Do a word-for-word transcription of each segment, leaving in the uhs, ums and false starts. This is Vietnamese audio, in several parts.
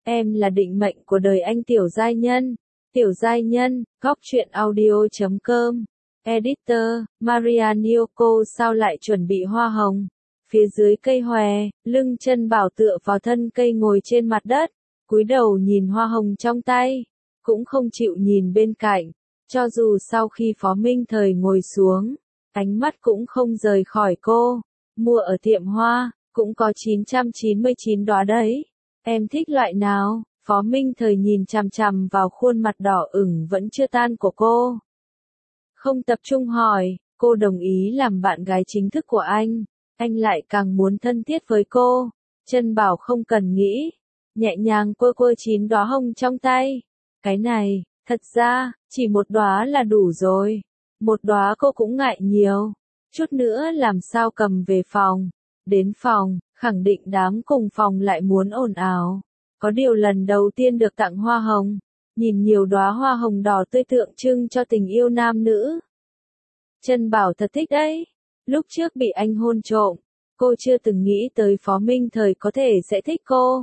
Em là định mệnh của đời anh Tiểu Giai Nhân. Tiểu Giai Nhân, góc truyện audio chấm com. Editor, Marianio cô sao lại chuẩn bị hoa hồng? Phía dưới cây hòe, lưng chân bảo tựa vào thân cây ngồi trên mặt đất, cúi đầu nhìn hoa hồng trong tay, cũng không chịu nhìn bên cạnh. Cho dù sau khi Phó Minh Thời ngồi xuống, ánh mắt cũng không rời khỏi cô. Mua ở tiệm hoa, cũng có chín trăm chín mươi chín đóa đấy. Em thích loại nào? Phó Minh Thời nhìn chằm chằm vào khuôn mặt đỏ ửng vẫn chưa tan của cô. Không tập trung hỏi, cô đồng ý làm bạn gái chính thức của anh. Anh lại càng muốn thân thiết với cô. Chân bảo không cần nghĩ. Nhẹ nhàng quơ quơ chín đóa hồng trong tay. Cái này, thật ra, chỉ một đóa là đủ rồi. Một đóa cô cũng ngại nhiều. Chút nữa làm sao cầm về phòng. Đến phòng, khẳng định đám cùng phòng lại muốn ồn ào. Có điều lần đầu tiên được tặng hoa hồng. Nhìn nhiều đóa hoa hồng đỏ tươi tượng trưng cho tình yêu nam nữ. Chân bảo thật thích đấy. Lúc trước bị anh hôn trộm, cô chưa từng nghĩ tới Phó Minh Thời có thể sẽ thích cô.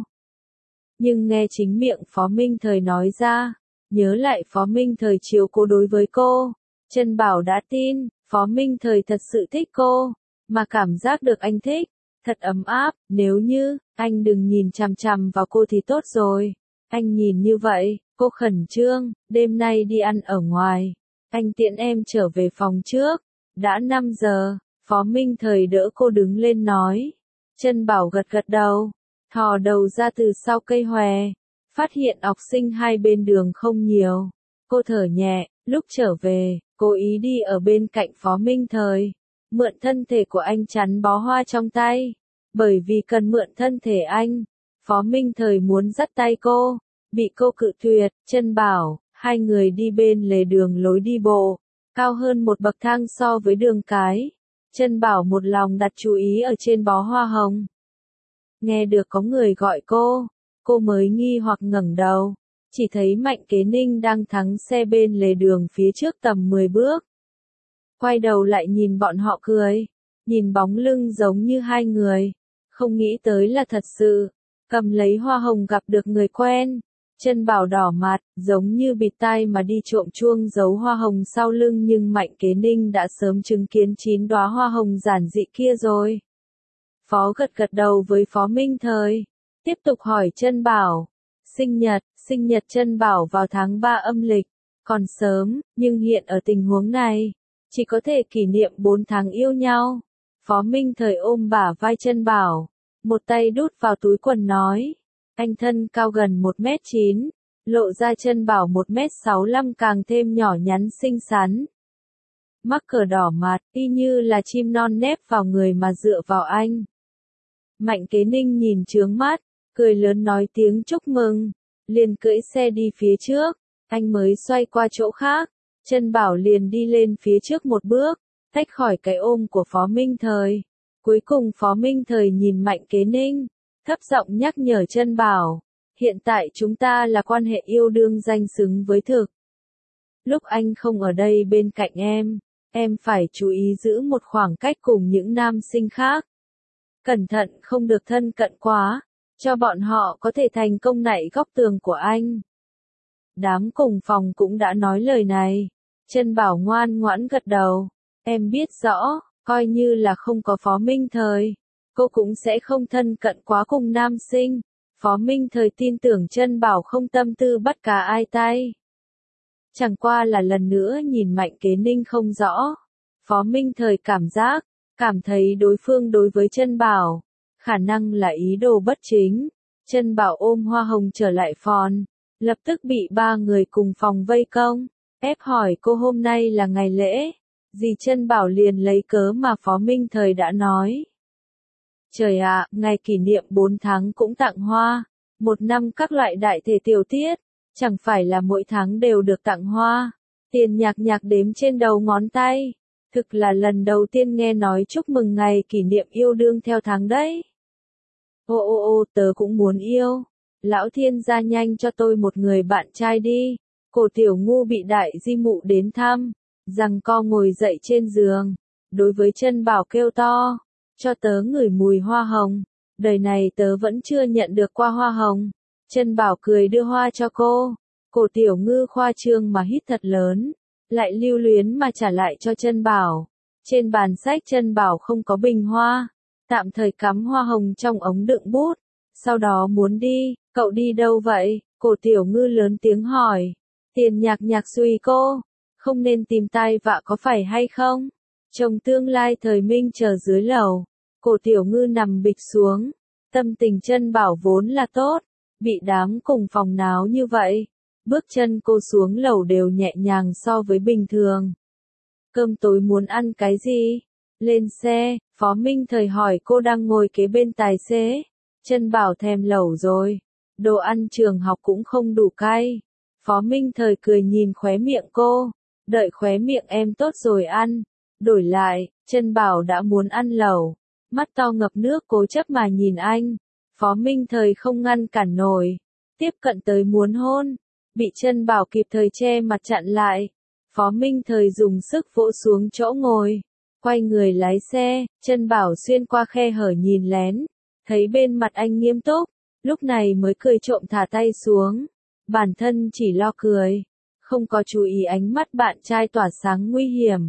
Nhưng nghe chính miệng Phó Minh Thời nói ra, nhớ lại Phó Minh Thời chiều cố đối với cô, chân bảo đã tin, Phó Minh Thời thật sự thích cô, mà cảm giác được anh thích, thật ấm áp. Nếu như, anh đừng nhìn chằm chằm vào cô thì tốt rồi. Anh nhìn như vậy, cô khẩn trương, đêm nay đi ăn ở ngoài. Anh tiễn em trở về phòng trước. Đã năm giờ, Phó Minh Thời đỡ cô đứng lên nói. Chân bảo gật gật đầu, thò đầu ra từ sau cây hòe, phát hiện học sinh hai bên đường không nhiều. Cô thở nhẹ, lúc trở về, cố ý đi ở bên cạnh Phó Minh Thời, mượn thân thể của anh chắn bó hoa trong tay. Bởi vì cần mượn thân thể anh, Phó Minh Thời muốn dắt tay cô, bị cô cự tuyệt. Chân bảo, hai người đi bên lề đường lối đi bộ, cao hơn một bậc thang so với đường cái. Chân bảo một lòng đặt chú ý ở trên bó hoa hồng. Nghe được có người gọi cô, cô mới nghi hoặc ngẩng đầu, chỉ thấy Mạnh Kế Ninh đang thắng xe bên lề đường phía trước tầm mười bước. Quay đầu lại nhìn bọn họ cười, nhìn bóng lưng giống như hai người, không nghĩ tới là thật sự. Cầm lấy hoa hồng gặp được người quen. Chân bảo đỏ mặt, giống như bịt tai mà đi trộm chuông giấu hoa hồng sau lưng, nhưng Mạnh Kế Ninh đã sớm chứng kiến chín đóa hoa hồng giản dị kia rồi. Phó gật gật đầu với Phó Minh Thời, tiếp tục hỏi chân bảo. Sinh nhật, sinh nhật chân bảo vào tháng ba âm lịch, còn sớm, nhưng hiện ở tình huống này, chỉ có thể kỷ niệm bốn tháng yêu nhau. Phó Minh Thời ôm bả vai chân bảo, một tay đút vào túi quần nói. Anh thân cao gần một mét chín, lộ ra chân bảo một mét sáu lăm càng thêm nhỏ nhắn xinh xắn. Mắc cờ đỏ mặt, y như là chim non nép vào người mà dựa vào anh. Mạnh Kế Ninh nhìn trướng mắt, cười lớn nói tiếng chúc mừng, liền cưỡi xe đi phía trước. Anh mới xoay qua chỗ khác, chân bảo liền đi lên phía trước một bước, tách khỏi cái ôm của Phó Minh Thời. Cuối cùng Phó Minh Thời nhìn Mạnh Kế Ninh, thấp giọng nhắc nhở chân bảo, hiện tại chúng ta là quan hệ yêu đương danh xứng với thực. Lúc anh không ở đây bên cạnh em, em phải chú ý giữ một khoảng cách cùng những nam sinh khác. Cẩn thận không được thân cận quá, cho bọn họ có thể thành công nảy góc tường của anh. Đám cùng phòng cũng đã nói lời này. Chân bảo ngoan ngoãn gật đầu, em biết rõ, coi như là không có Phó Minh Thời, cô cũng sẽ không thân cận quá cùng nam sinh. Phó Minh Thời tin tưởng chân bảo không tâm tư bắt cá ai tay. Chẳng qua là lần nữa nhìn Mạnh Kế Ninh không rõ. Phó Minh Thời cảm giác, cảm thấy đối phương đối với chân bảo, khả năng là ý đồ bất chính. Chân bảo ôm hoa hồng trở lại phòng, lập tức bị ba người cùng phòng vây công, ép hỏi cô hôm nay là ngày lễ. Dì chân bảo liền lấy cớ mà Phó Minh Thời đã nói. Trời ạ, ngày kỷ niệm bốn tháng cũng tặng hoa, một năm các loại đại thể tiểu tiết, chẳng phải là mỗi tháng đều được tặng hoa. Tiền nhạc nhạc đếm trên đầu ngón tay, thực là lần đầu tiên nghe nói chúc mừng ngày kỷ niệm yêu đương theo tháng đấy. Ô ô ô, tớ cũng muốn yêu, lão thiên gia nhanh cho tôi một người bạn trai đi. Cổ tiểu ngu bị đại di mụ đến thăm, giằng co ngồi dậy trên giường, đối với chân bảo kêu to, cho tớ ngửi mùi hoa hồng, đời này tớ vẫn chưa nhận được qua hoa hồng. Trân Bảo cười đưa hoa cho cô. Cổ Tiểu Ngư khoa trương mà hít thật lớn, lại lưu luyến mà trả lại cho Trân Bảo. Trên bàn sách Trân Bảo không có bình hoa, tạm thời cắm hoa hồng trong ống đựng bút. Sau đó muốn đi, cậu đi đâu vậy? Cổ Tiểu Ngư lớn tiếng hỏi. Tiền Nhạc Nhạc xùy cô, không nên tìm tai vạ có phải hay không? Chồng tương lai thời minh chờ dưới lầu. Cổ Tiểu Ngư nằm bịch xuống. Tâm tình Trân Bảo vốn là tốt, bị đám cùng phòng náo như vậy. Bước chân cô xuống lầu đều nhẹ nhàng so với bình thường. Cơm tối muốn ăn cái gì? Lên xe, Phó Minh Thời hỏi cô đang ngồi kế bên tài xế. Trân Bảo thèm lẩu rồi. Đồ ăn trường học cũng không đủ cay. Phó Minh Thời cười nhìn khóe miệng cô. Đợi khóe miệng em tốt rồi ăn. Đổi lại, Trân Bảo đã muốn ăn lẩu. Mắt to ngập nước cố chấp mà nhìn anh. Phó Minh Thời không ngăn cản nổi. Tiếp cận tới muốn hôn. Bị Trân Bảo kịp thời che mặt chặn lại. Phó Minh Thời dùng sức vỗ xuống chỗ ngồi. Quay người lái xe, Trân Bảo xuyên qua khe hở nhìn lén. Thấy bên mặt anh nghiêm túc. Lúc này mới cười trộm thả tay xuống. Bản thân chỉ lo cười. Không có chú ý ánh mắt bạn trai tỏa sáng nguy hiểm.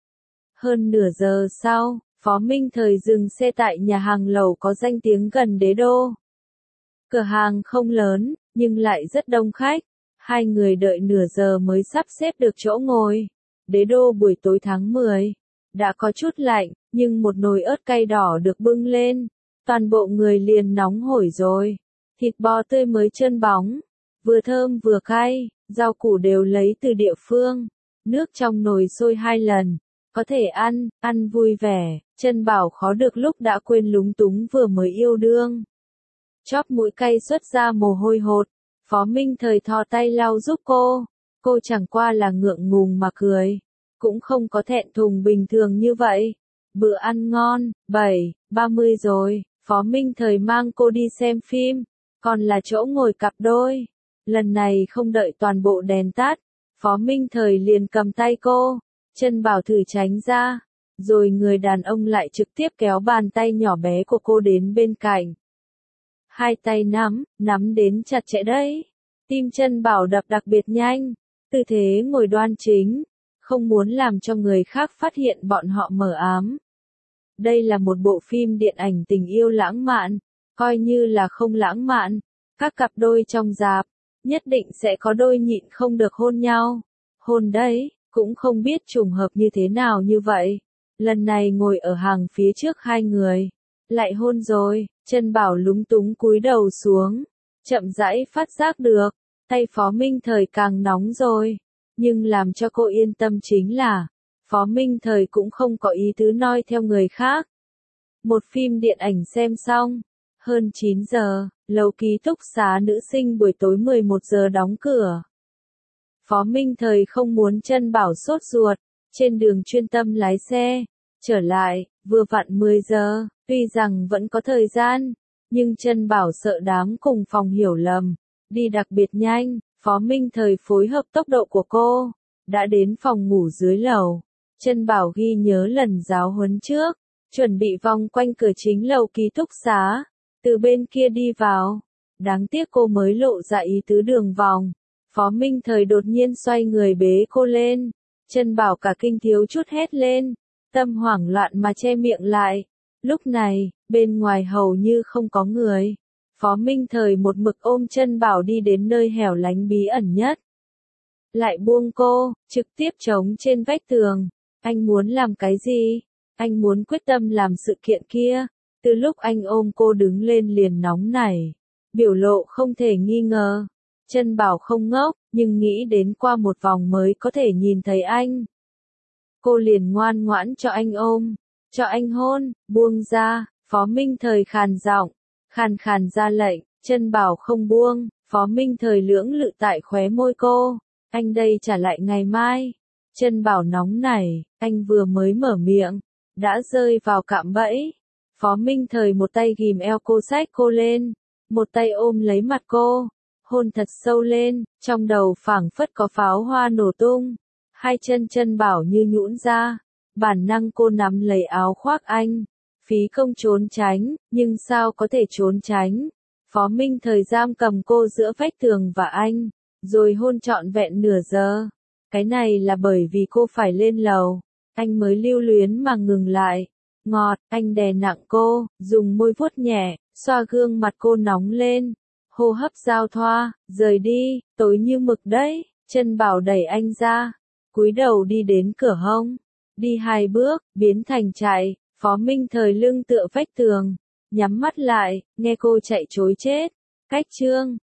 Hơn nửa giờ sau, Phó Minh Thời dừng xe tại nhà hàng lẩu có danh tiếng gần đế đô. Cửa hàng không lớn, nhưng lại rất đông khách. Hai người đợi nửa giờ mới sắp xếp được chỗ ngồi. Đế đô buổi tối tháng mười. Đã có chút lạnh, nhưng một nồi ớt cay đỏ được bưng lên. Toàn bộ người liền nóng hổi rồi. Thịt bò tươi mới trơn bóng. Vừa thơm vừa cay, rau củ đều lấy từ địa phương. Nước trong nồi sôi hai lần. Có thể ăn, ăn vui vẻ. Trân Bảo khó được lúc đã quên lúng túng vừa mới yêu đương. Chóp mũi cay xuất ra mồ hôi hột. Phó Minh Thời thò tay lau giúp cô. Cô chẳng qua là ngượng ngùng mà cười. Cũng không có thẹn thùng bình thường như vậy. Bữa ăn ngon, bảy, ba mươi rồi. Phó Minh Thời mang cô đi xem phim. Còn là chỗ ngồi cặp đôi. Lần này không đợi toàn bộ đèn tắt. Phó Minh Thời liền cầm tay cô. Trân Bảo thử tránh ra. Rồi người đàn ông lại trực tiếp kéo bàn tay nhỏ bé của cô đến bên cạnh. Hai tay nắm, nắm đến chặt chẽ đấy. Tim Trân Bảo đập đặc biệt nhanh. Tư thế ngồi đoan chính. Không muốn làm cho người khác phát hiện bọn họ mờ ám. Đây là một bộ phim điện ảnh tình yêu lãng mạn. Coi như là không lãng mạn. Các cặp đôi trong rạp, nhất định sẽ có đôi nhịn không được hôn nhau. Hôn đấy, cũng không biết trùng hợp như thế nào như vậy. Lần này ngồi ở hàng phía trước hai người. Lại hôn rồi, Trân Bảo lúng túng cúi đầu xuống. Chậm rãi phát giác được, tay Phó Minh Thời càng nóng rồi. Nhưng làm cho cô yên tâm chính là, Phó Minh Thời cũng không có ý tứ noi theo người khác. Một phim điện ảnh xem xong. Hơn chín giờ, lầu ký túc xá nữ sinh buổi tối mười một giờ đóng cửa. Phó Minh Thời không muốn Trân Bảo sốt ruột. Trên đường chuyên tâm lái xe. Trở lại, vừa vặn mười giờ. Tuy rằng vẫn có thời gian, nhưng Trân Bảo sợ đám cùng phòng hiểu lầm. Đi đặc biệt nhanh, Phó Minh Thời phối hợp tốc độ của cô. Đã đến phòng ngủ dưới lầu. Trân Bảo ghi nhớ lần giáo huấn trước. Chuẩn bị vòng quanh cửa chính lầu ký túc xá. Từ bên kia đi vào. Đáng tiếc cô mới lộ ra ý tứ đường vòng. Phó Minh Thời đột nhiên xoay người bế cô lên. Trân Bảo cả kinh thiếu chút hét lên. Tâm hoảng loạn mà che miệng lại. Lúc này, bên ngoài hầu như không có người. Phó Minh Thời một mực ôm Trân Bảo đi đến nơi hẻo lánh bí ẩn nhất. Lại buông cô, trực tiếp chống trên vách tường. Anh muốn làm cái gì? Anh muốn quyết tâm làm sự kiện kia. Từ lúc anh ôm cô đứng lên liền nóng nảy. Biểu lộ không thể nghi ngờ. Trân Bảo không ngốc, nhưng nghĩ đến qua một vòng mới có thể nhìn thấy anh. Cô liền ngoan ngoãn cho anh ôm. Cho anh hôn, buông ra. Phó Minh Thời khàn giọng, khàn khàn ra lệnh. Trân Bảo không buông. Phó Minh Thời lưỡng lự tại khóe môi cô. Anh đây trả lại ngày mai. Trân Bảo nóng nảy. Anh vừa mới mở miệng. Đã rơi vào cạm bẫy. Phó Minh Thời một tay ghìm eo cô xách cô lên. Một tay ôm lấy mặt cô. Hôn thật sâu lên. Trong đầu phảng phất có pháo hoa nổ tung. Hai chân Trân Bảo như nhũn ra. Bản năng cô nắm lấy áo khoác anh. Phí công trốn tránh. Nhưng sao có thể trốn tránh. Phó Minh Thời giam cầm cô giữa vách tường và anh, rồi hôn trọn vẹn nửa giờ. Cái này là bởi vì cô phải lên lầu, anh mới lưu luyến mà ngừng lại. Ngọt, anh đè nặng cô, dùng môi vuốt nhẹ, xoa gương mặt cô nóng lên. Hô hấp giao thoa, rời đi, tối như mực đấy. Chân Bảo đẩy anh ra, cúi đầu đi đến cửa hông. Đi hai bước, biến thành chạy. Phó Minh Thời lưng tựa vách tường, nhắm mắt lại, nghe cô chạy trối chết. Cách chương